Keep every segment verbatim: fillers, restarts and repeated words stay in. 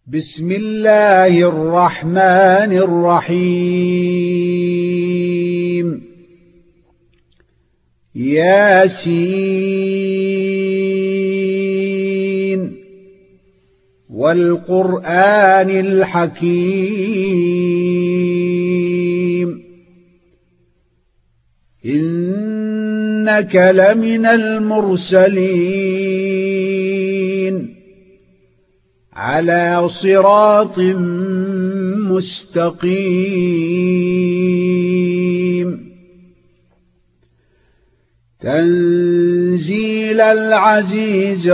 بسم الله الرحمن الرحيم ياسين والقرآن الحكيم إنك لمن المرسلين على صراط مستقيم تنزيل العزيز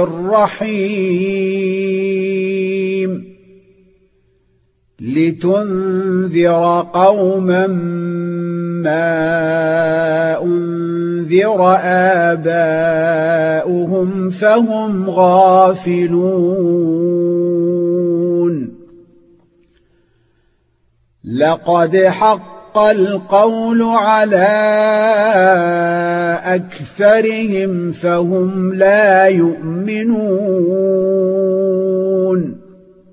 الرحيم لتنذر قوما ما أنذر آباؤهم فهم غافلون لقد حق القول على أكثرهم فهم لا يؤمنون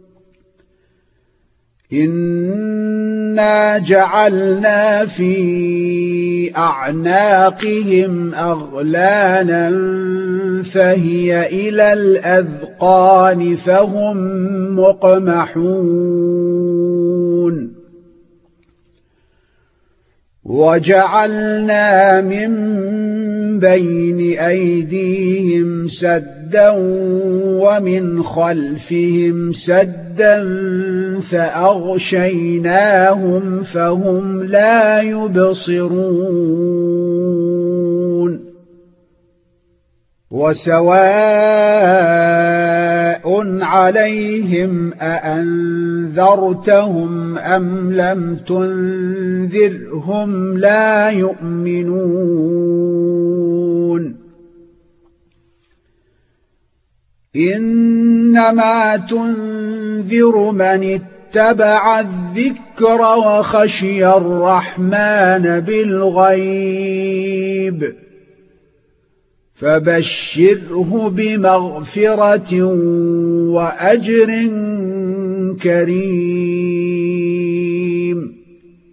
إنا جعلنا في أعناقهم أغلالا فهي إلى الأذقان فهم مقمحون وجعلنا من بين أيديهم سدا ومن خلفهم سدا فأغشيناهم فهم لا يبصرون وسواء عليهم أأنذرتهم أم لم تنذرهم لا يؤمنون إنما تنذر من اتبع الذكر وخشي الرحمن بالغيب فبشره بمغفرة وأجر كريم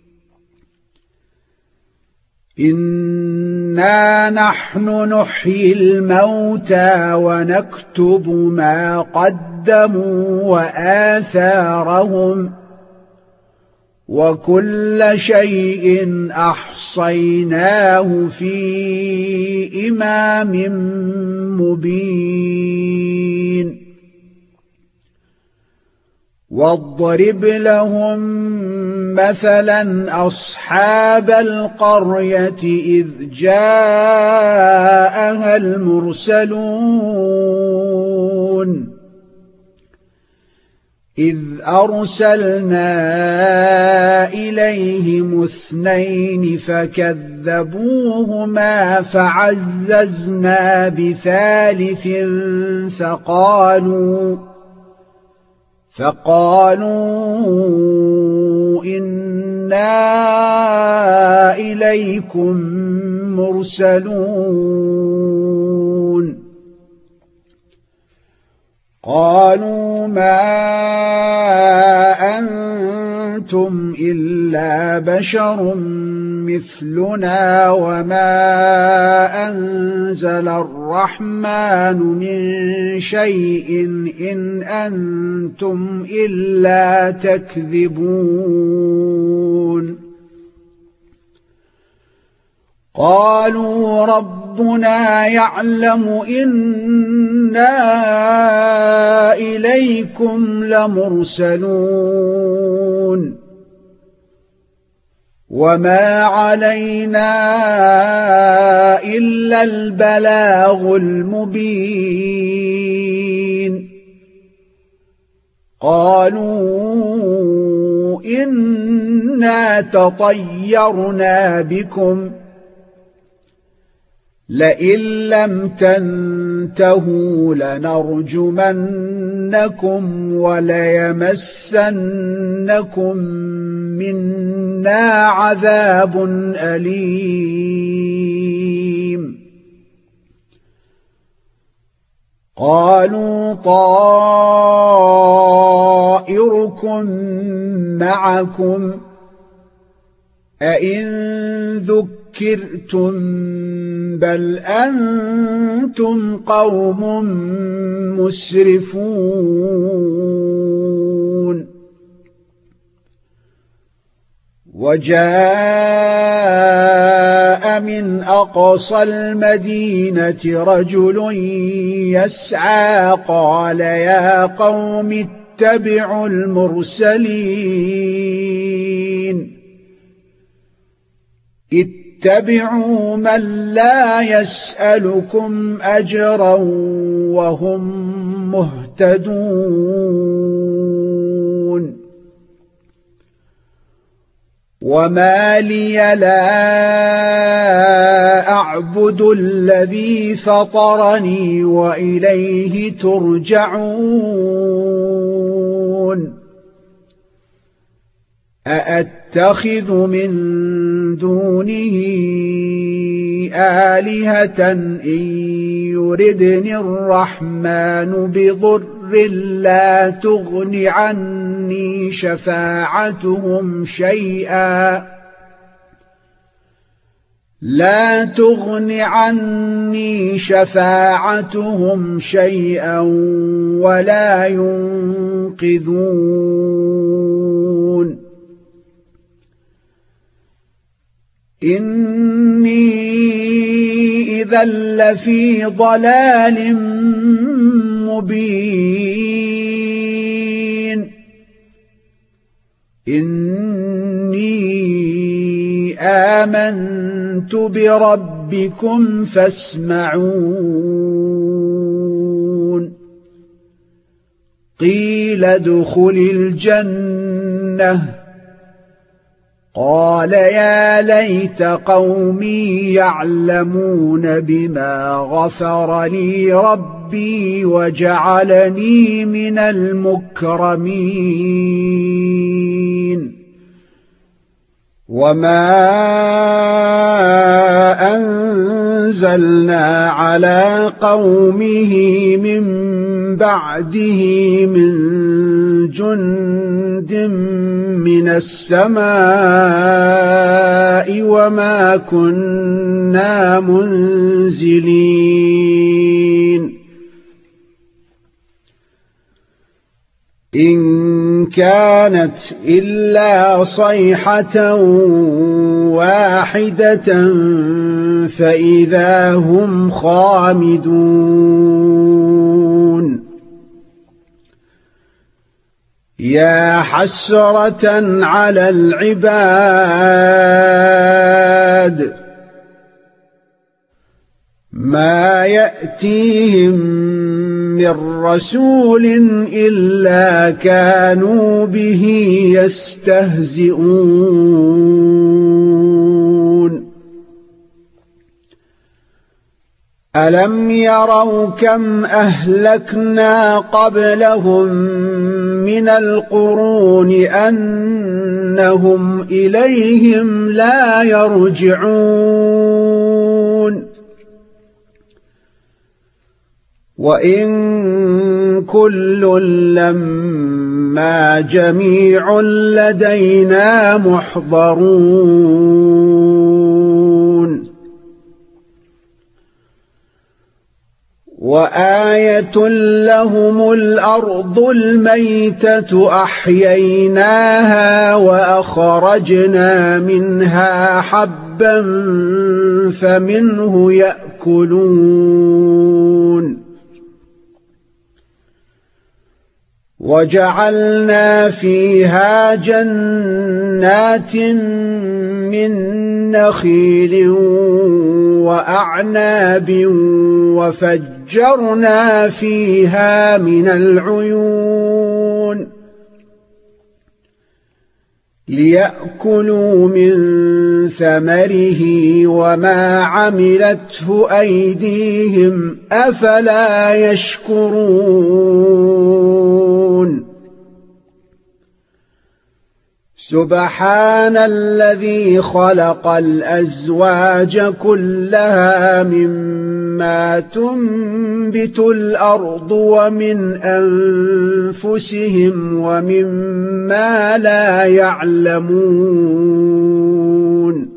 إنا نحن نحيي الموتى ونكتب ما قدموا وآثارهم وكل شيء أحصيناه في إمام مبين واضرب لهم مثلا أصحاب القرية إذ جاءها المرسلون إذ أرسلنا إليهم اثنين فكذبوهما فعززنا بثالث فقالوا فقالوا إنا إليكم مرسلون قالوا ما أنتم إلا بشر مثلنا وما أنزل الرحمن من شيء إن أنتم إلا تكذبون قالوا ربنا يعلم إنا إليكم لمرسلون وما علينا إلا البلاغ المبين قالوا إنا تطيرنا بكم لئن لم تنتهوا لنرجمنكم وليمسنكم منا عذاب أليم قالوا طائركم معكم أئن ذكرتم بل أنتم قوم مسرفون وجاء من أقصى المدينة رجل يسعى قال يا قوم اتبعوا المرسلين اتبعوا من لا يسألكم أجرا وهم مهتدون وما لي لا أعبد الذي فطرني وإليه ترجعون أأتخذ من دونه آلهة إن يردني الرحمن بضر لا تغن عني شفاعتهم شيئا لا تغن عني شفاعتهم شيئا ولا ينقذون إني إذا لفي ضلال مبين إني آمنت بربكم فاسمعون قيل ادخل الجنة قال يا ليت قومي يعلمون بما غفر لي ربي وجعلني من المكرمين وما أنزلنا على قومه من بعده من جند من السماء وما كنا منزلين إن كانت إلا صيحة واحدة فإذا هم خامدون يا حسرة على العباد ما يأتيهم من رسول إلا كانوا به يستهزئون ألم يروا كم أهلكنا قبلهم من القرون أنهم إليهم لا يرجعون وإن كل لما جميع لدينا محضرون وآية لهم الأرض الميتة أحييناها وأخرجنا منها حبا فمنه يأكلون وجعلنا فيها جنات من نخيل وأعناب وفجرنا فيها من العيون ليأكلوا من ثمره وما عملته أيديهم أفلا يشكرون سبحان الذي خلق الأزواج كلها مما تنبت الأرض ومن أنفسهم ومما لا يعلمون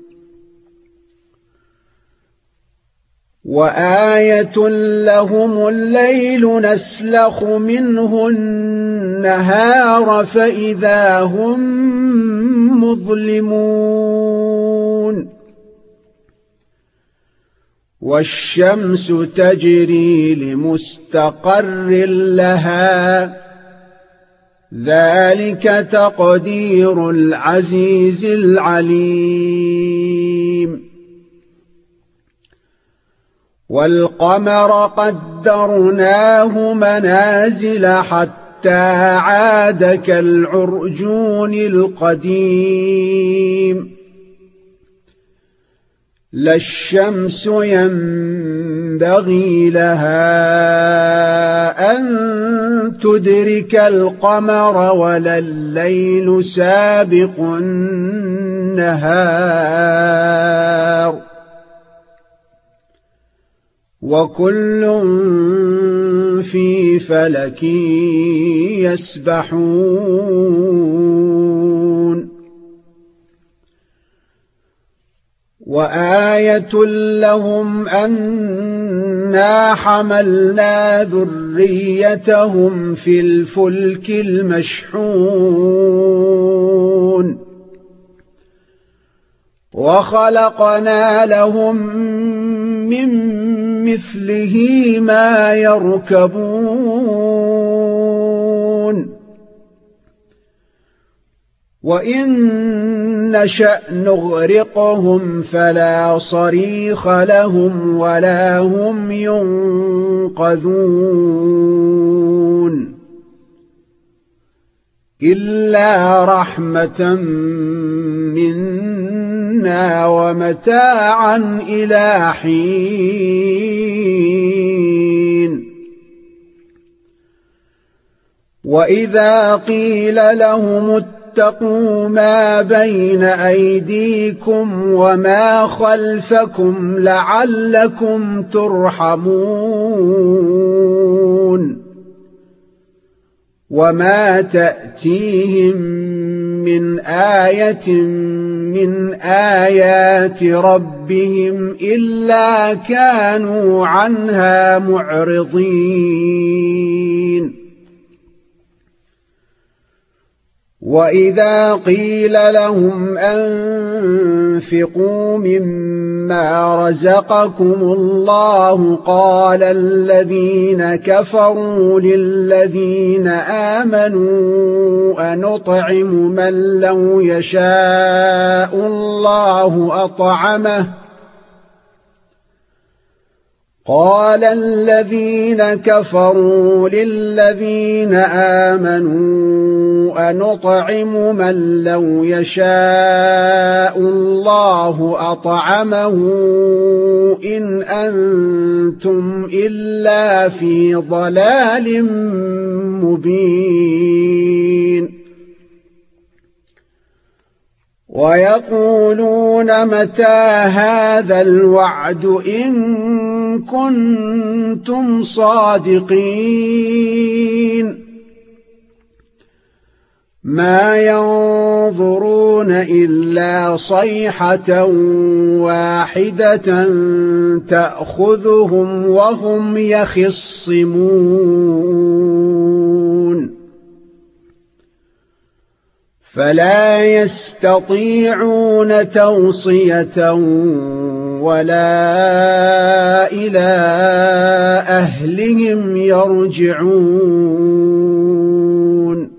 وآية لهم الليل نسلخ منه النهار فإذا هم مظلمون والشمس تجري لمستقر لها ذلك تقدير العزيز العليم والقمر قدرناه منازل حتى عاد كالعرجون القديم لا الشمس ينبغي لها أن تدرك القمر ولا الليل سابق النهار وكل في فلك يسبحون وآية لهم أنا حملنا ذريتهم في الفلك المشحون وخلقنا لهم من مثله ما يركبون وإن نشأ نغرقهم فلا صريخ لهم ولا هم ينقذون إلا رحمة منا ومتاعا إلى حين وإذا قيل لهم اتقوا ما بين أيديكم وما خلفكم لعلكم ترحمون وما تأتيهم من آية من آيات ربهم إلا كانوا عنها معرضين وإذا قيل لهم أنفقوا مما رزقكم الله قال الذين كفروا للذين آمنوا أنطعم من لو يشاء الله أطعمه قال الذين كفروا للذين آمنوا أنطعم من لو يشاء الله أطعمه إن أنتم إلا في ضلال مبين ويقولون متى هذا الوعد إن كنتم صادقين ما ينظرون إلا صيحة واحدة تأخذهم وهم يخصمون فلا يستطيعون توصية ولا إلى أهلهم يرجعون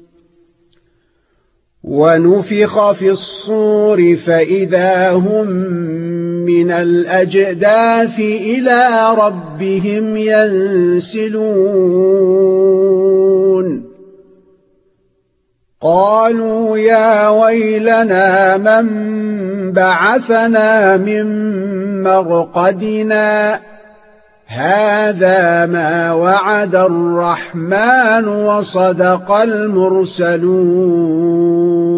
ونفخ في الصور فإذا هم من الأجداث إلى ربهم ينسلون قالوا يا ويلنا من بعثنا من مرقدنا هذا ما وعد الرحمن وصدق المرسلون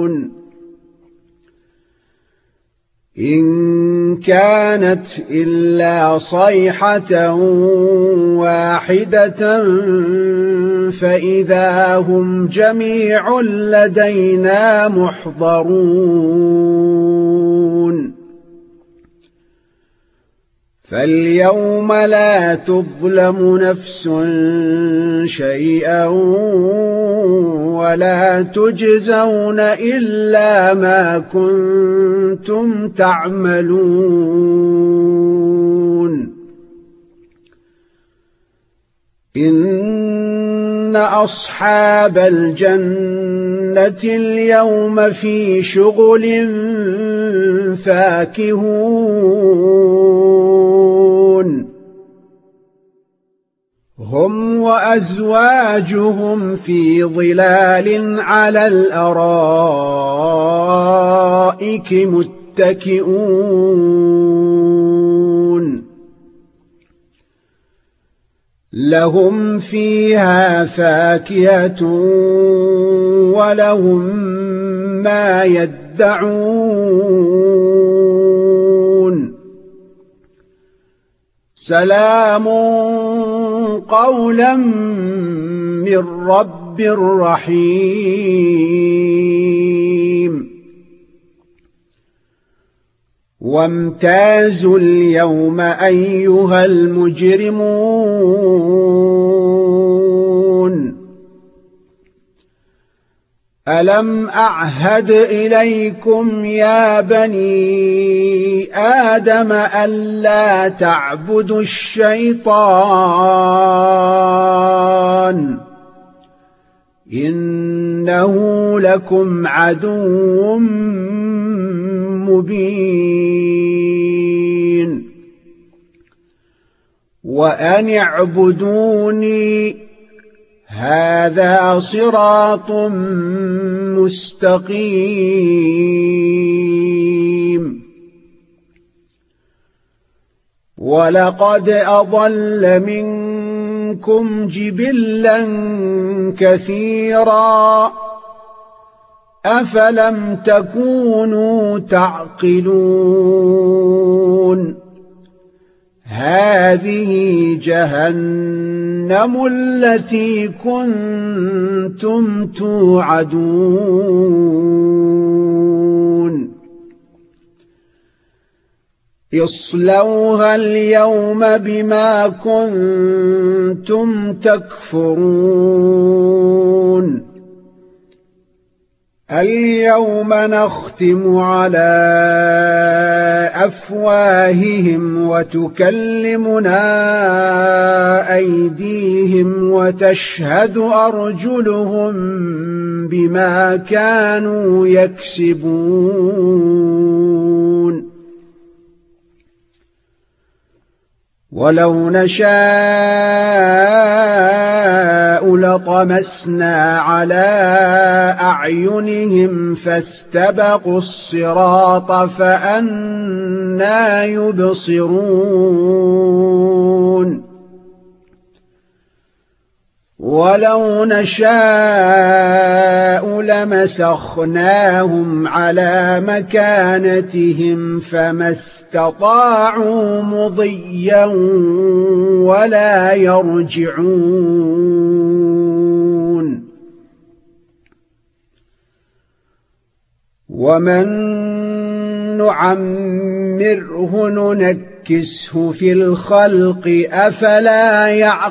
إن كانت إلا صيحة واحدة فإذا هم جميع لدينا محضرون فاليوم لا تظلم نفس شيئا ولا تجزون إلا ما كنتم تعملون إن أصحاب الجنة اليوم في شغل فاكهون هم وأزواجهم في ظلال على الأرائك متكئون لهم فيها فاكهة ولهم ما يدعون سلام قولا من رب رحيم وامتازوا اليوم أيها المجرمون ألم أعهد إليكم يا بني آدم ألا تعبدوا الشيطان إنه لكم عدو مبين وأن اعبدوني هذا صراط مستقيم ولقد أضل منكم جبلا كثيرا أفلم تكونوا تعقلون هذه جهنم التي كنتم توعدون اصلوها اليوم بما كنتم تكفرون اليوم نختم على أفواههم وتكلمنا أيديهم وتشهد أرجلهم بما كانوا يكسبون ولو نشاء لطمسنا على أعينهم فاستبقوا الصراط فأنى يبصرون ولو نشاء لمسخناهم على مكانتهم فما استطاعوا مضيا ولا يرجعون ومن نعمره ننكسه في الخلق أفلا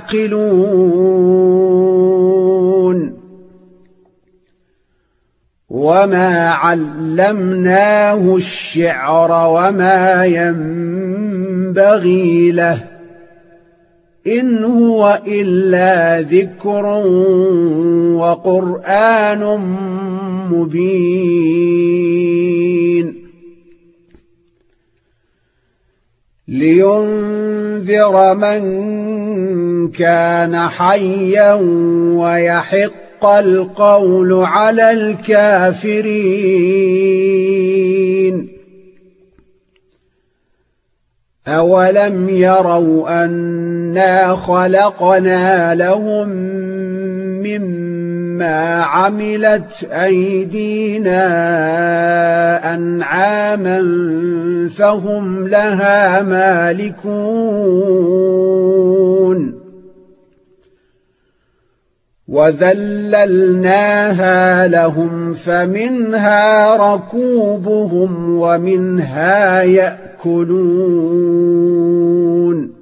يعقلون وما علمناه الشعر وما ينبغي له إن هو إلا ذكر وقرآن مبين لينذر من كان حيا ويحق القول على الكافرين أولم يروا أنا خلقنا لهم مما مما عملت أيدينا أنعاما فهم لها مالكون وذللناها لهم فمنها ركوبهم ومنها يأكلون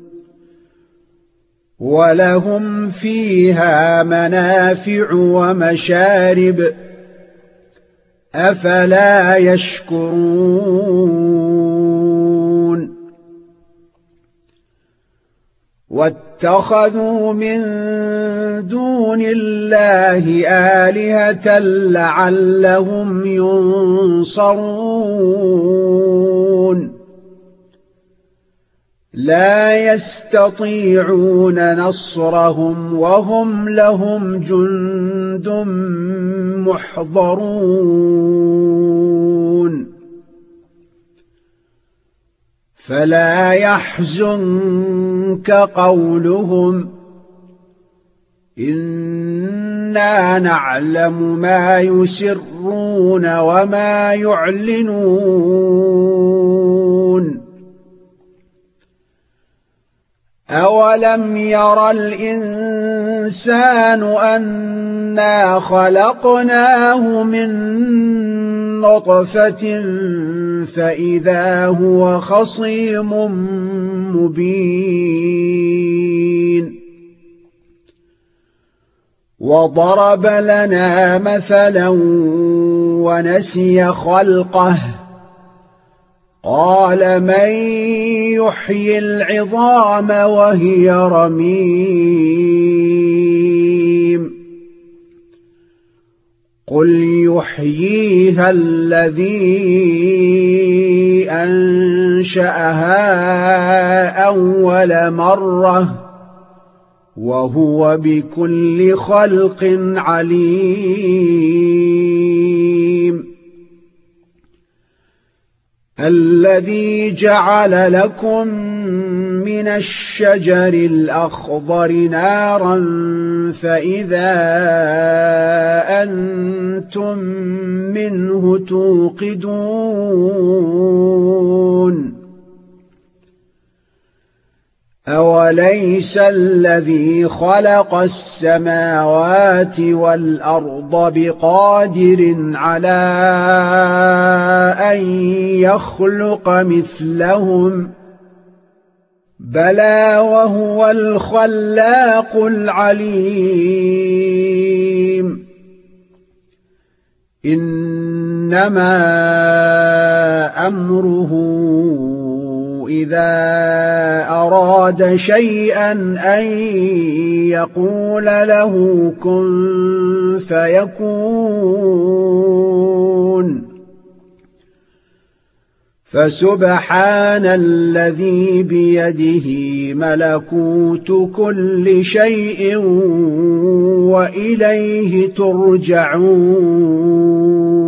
ولهم فيها منافع ومشارب أفلا يشكرون واتخذوا من دون الله آلهة لعلهم ينصرون لا يستطيعون نصرهم وهم لهم جند محضرون فلا يحزنك قولهم إنا نعلم ما يسرون وما يعلنون أولم ير الإنسان أنا خلقناه من نطفة فإذا هو خصيم مبين وضرب لنا مثلا ونسي خلقه قال من يحيي العظام وهي رميم قل يحييها الذي أنشأها أول مرة وهو بكل خلق عليم الذي جعل لكم من الشجر الأخضر نارا فإذا أنتم منه توقدون أوليس الذي خلق السماوات والأرض بقادر على أن يخلق مثلهم بلى وهو الخلاق العليم إنما أمره إذا أراد شيئا أن يقول له كن فيكون فسبحان الذي بيده ملكوت كل شيء وإليه ترجعون